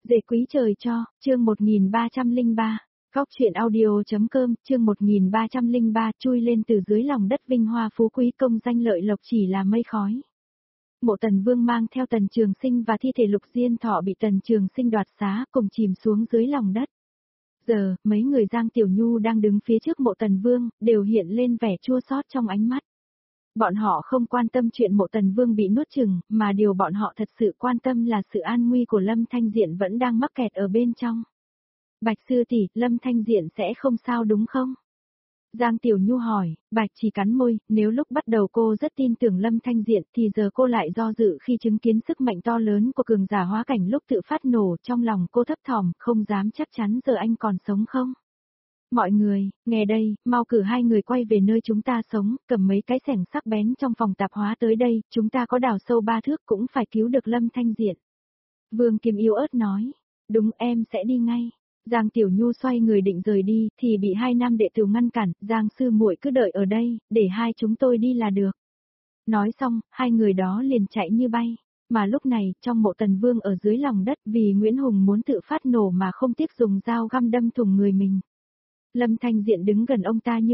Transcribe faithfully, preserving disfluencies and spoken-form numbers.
Dễ quý trời cho, chương một nghìn ba trăm lẻ ba. Góc truyện audio.com, chương một nghìn ba trăm lẻ ba, chui lên từ dưới lòng đất vinh hoa phú quý công danh lợi lộc chỉ là mây khói. Mộ Tần Vương mang theo Tần Trường Sinh và thi thể Lục Diên Thọ bị Tần Trường Sinh đoạt xá cùng chìm xuống dưới lòng đất. Giờ, mấy người Giang Tiểu Nhu đang đứng phía trước Mộ Tần Vương, đều hiện lên vẻ chua xót trong ánh mắt. Bọn họ không quan tâm chuyện Mộ Tần Vương bị nuốt chửng, mà điều bọn họ thật sự quan tâm là sự an nguy của Lâm Thanh Diện vẫn đang mắc kẹt ở bên trong. Bạch sư tỷ, Lâm Thanh Diện sẽ không sao đúng không? Giang Tiểu Nhu hỏi, Bạch chỉ cắn môi, nếu lúc bắt đầu cô rất tin tưởng Lâm Thanh Diện thì giờ cô lại do dự khi chứng kiến sức mạnh to lớn của cường giả hóa cảnh lúc tự phát nổ, trong lòng cô thấp thỏm, không dám chắc chắn giờ anh còn sống không? Mọi người, nghe đây, mau cử hai người quay về nơi chúng ta sống, cầm mấy cái xẻng sắc bén trong phòng tạp hóa tới đây, chúng ta có đào sâu ba thước cũng phải cứu được Lâm Thanh Diện. Vương Kim yếu ớt nói, đúng em sẽ đi ngay. Giang Tiểu Nhu xoay người định rời đi, thì bị hai nam đệ tử ngăn cản, Giang sư muội cứ đợi ở đây, để hai chúng tôi đi là được. Nói xong, hai người đó liền chạy như bay. Mà lúc này, trong Mộ Tần Vương ở dưới lòng đất vì Nguyễn Hùng muốn tự phát nổ mà không tiếc dùng dao găm đâm thủng người mình. Lâm Thanh Diện đứng gần ông ta như